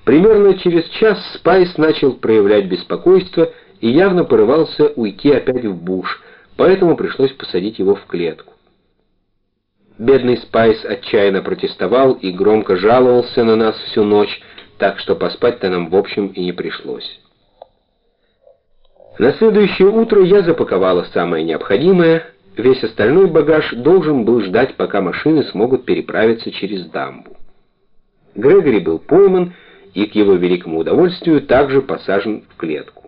Примерно через час Спайс начал проявлять беспокойство и явно порывался уйти опять в буш, поэтому пришлось посадить его в клетку. Бедный Спайс отчаянно протестовал и громко жаловался на нас всю ночь, так что поспать-то нам в общем и не пришлось. На следующее утро я запаковала самое необходимое, весь остальной багаж должен был ждать, пока машины смогут переправиться через дамбу. Грегори был пойман и, к его великому удовольствию, также посажен в клетку.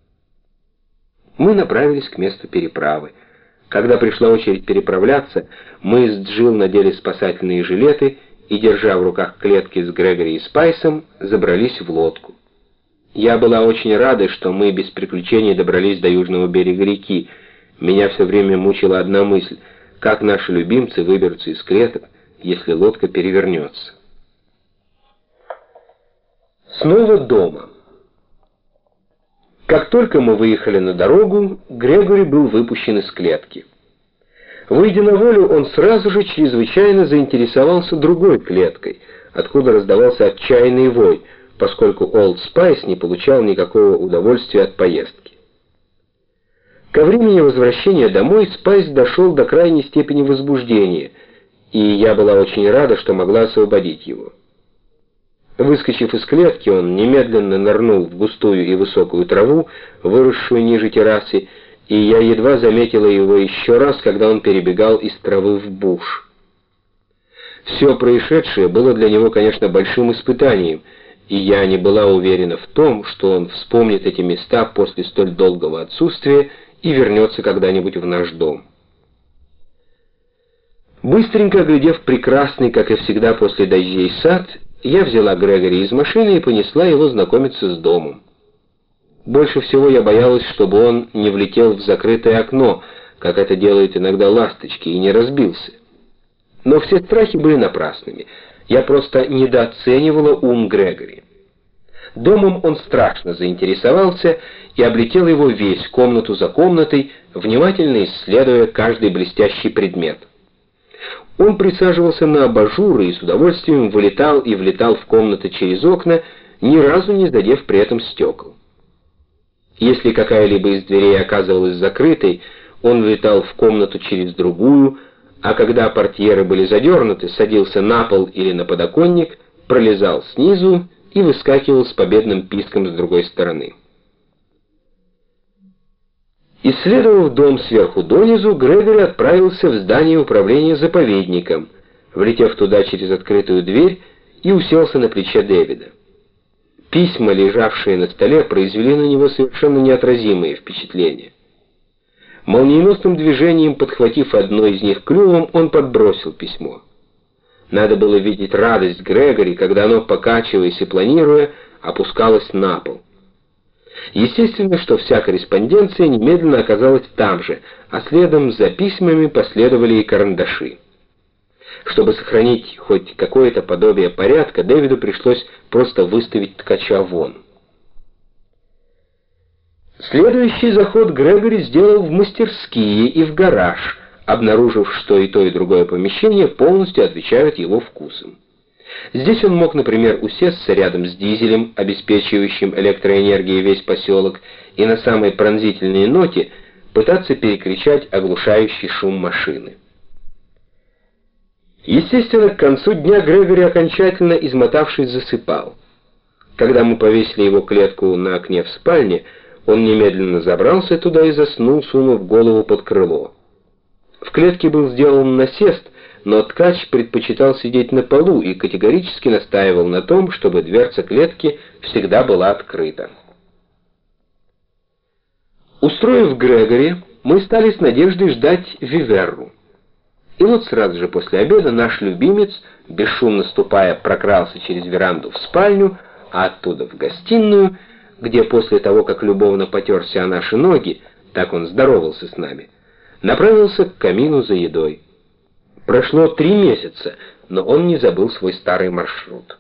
Мы направились к месту переправы. Когда пришла очередь переправляться, мы с Джилл надели спасательные жилеты и, держа в руках клетки с Грегори и Спайсом, забрались в лодку. Я была очень рада, что мы без приключений добрались до южного берега реки. Меня все время мучила одна мысль: как наши любимцы выберутся из клеток, если лодка перевернется. Снова дома. Как только мы выехали на дорогу, Грегори был выпущен из клетки. Выйдя на волю, он сразу же чрезвычайно заинтересовался другой клеткой, откуда раздавался отчаянный вой, поскольку Олд Спайс не получал никакого удовольствия от поездки. Ко времени возвращения домой Спайс дошел до крайней степени возбуждения, и я была очень рада, что могла освободить его. Выскочив из клетки, он немедленно нырнул в густую и высокую траву, выросшую ниже террасы, и я едва заметила его еще раз, когда он перебегал из травы в буш. Все происшедшее было для него, конечно, большим испытанием, и я не была уверена в том, что он вспомнит эти места после столь долгого отсутствия и вернется когда-нибудь в наш дом. Быстренько оглядев прекрасный, как и всегда после дождей, сад, я взяла Грегори из машины и понесла его знакомиться с домом. Больше всего я боялась, чтобы он не влетел в закрытое окно, как это делают иногда ласточки, и не разбился. Но все страхи были напрасными. Я просто недооценивала ум Грегори. Домом он страшно заинтересовался и облетел его весь, комнату за комнатой, внимательно исследуя каждый блестящий предмет. Он присаживался на абажуры и с удовольствием вылетал и влетал в комнаты через окна, ни разу не задев при этом стекол. Если какая-либо из дверей оказывалась закрытой, он влетал в комнату через другую, а когда портьеры были задернуты, садился на пол или на подоконник, пролезал снизу и выскакивал с победным писком с другой стороны. Исследовав дом сверху донизу, Грегори отправился в здание управления заповедником, влетев туда через открытую дверь, и уселся на плече Дэвида. Письма, лежавшие на столе, произвели на него совершенно неотразимые впечатления. Молниеносным движением, подхватив одно из них клювом, он подбросил письмо. Надо было видеть радость Грегори, когда оно, покачиваясь и планируя, опускалось на пол. Естественно, что вся корреспонденция немедленно оказалась там же, а следом за письмами последовали и карандаши. Чтобы сохранить хоть какое-то подобие порядка, Дэвиду пришлось просто выставить ткача вон. Следующий заход Грегори сделал в мастерские и в гараж, обнаружив, что и то, и другое помещение полностью отвечают его вкусам. Здесь он мог, например, усесться рядом с дизелем, обеспечивающим электроэнергией весь поселок, и на самой пронзительной ноте пытаться перекричать оглушающий шум машины. Естественно, к концу дня Грегори, окончательно измотавшись, засыпал. Когда мы повесили его клетку на окне в спальне, он немедленно забрался туда и заснул, сунув голову под крыло. В клетке был сделан насест, но ткач предпочитал сидеть на полу и категорически настаивал на том, чтобы дверца клетки всегда была открыта. Устроив Грегори, мы стали с надеждой ждать Виверру. И вот сразу же после обеда наш любимец, бесшумно ступая, прокрался через веранду в спальню, а оттуда в гостиную, где после того, как любовно потерся о наши ноги, так он здоровался с нами, направился к камину за едой. Прошло 3 месяца, но он не забыл свой старый маршрут.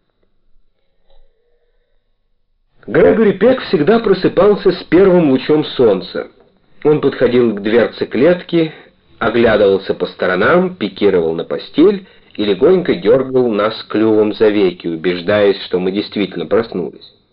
Грегори Пек всегда просыпался с первым лучом солнца. Он подходил к дверце клетки, оглядывался по сторонам, пикировал на постель и легонько дергал нас клювом за веки, убеждаясь, что мы действительно проснулись.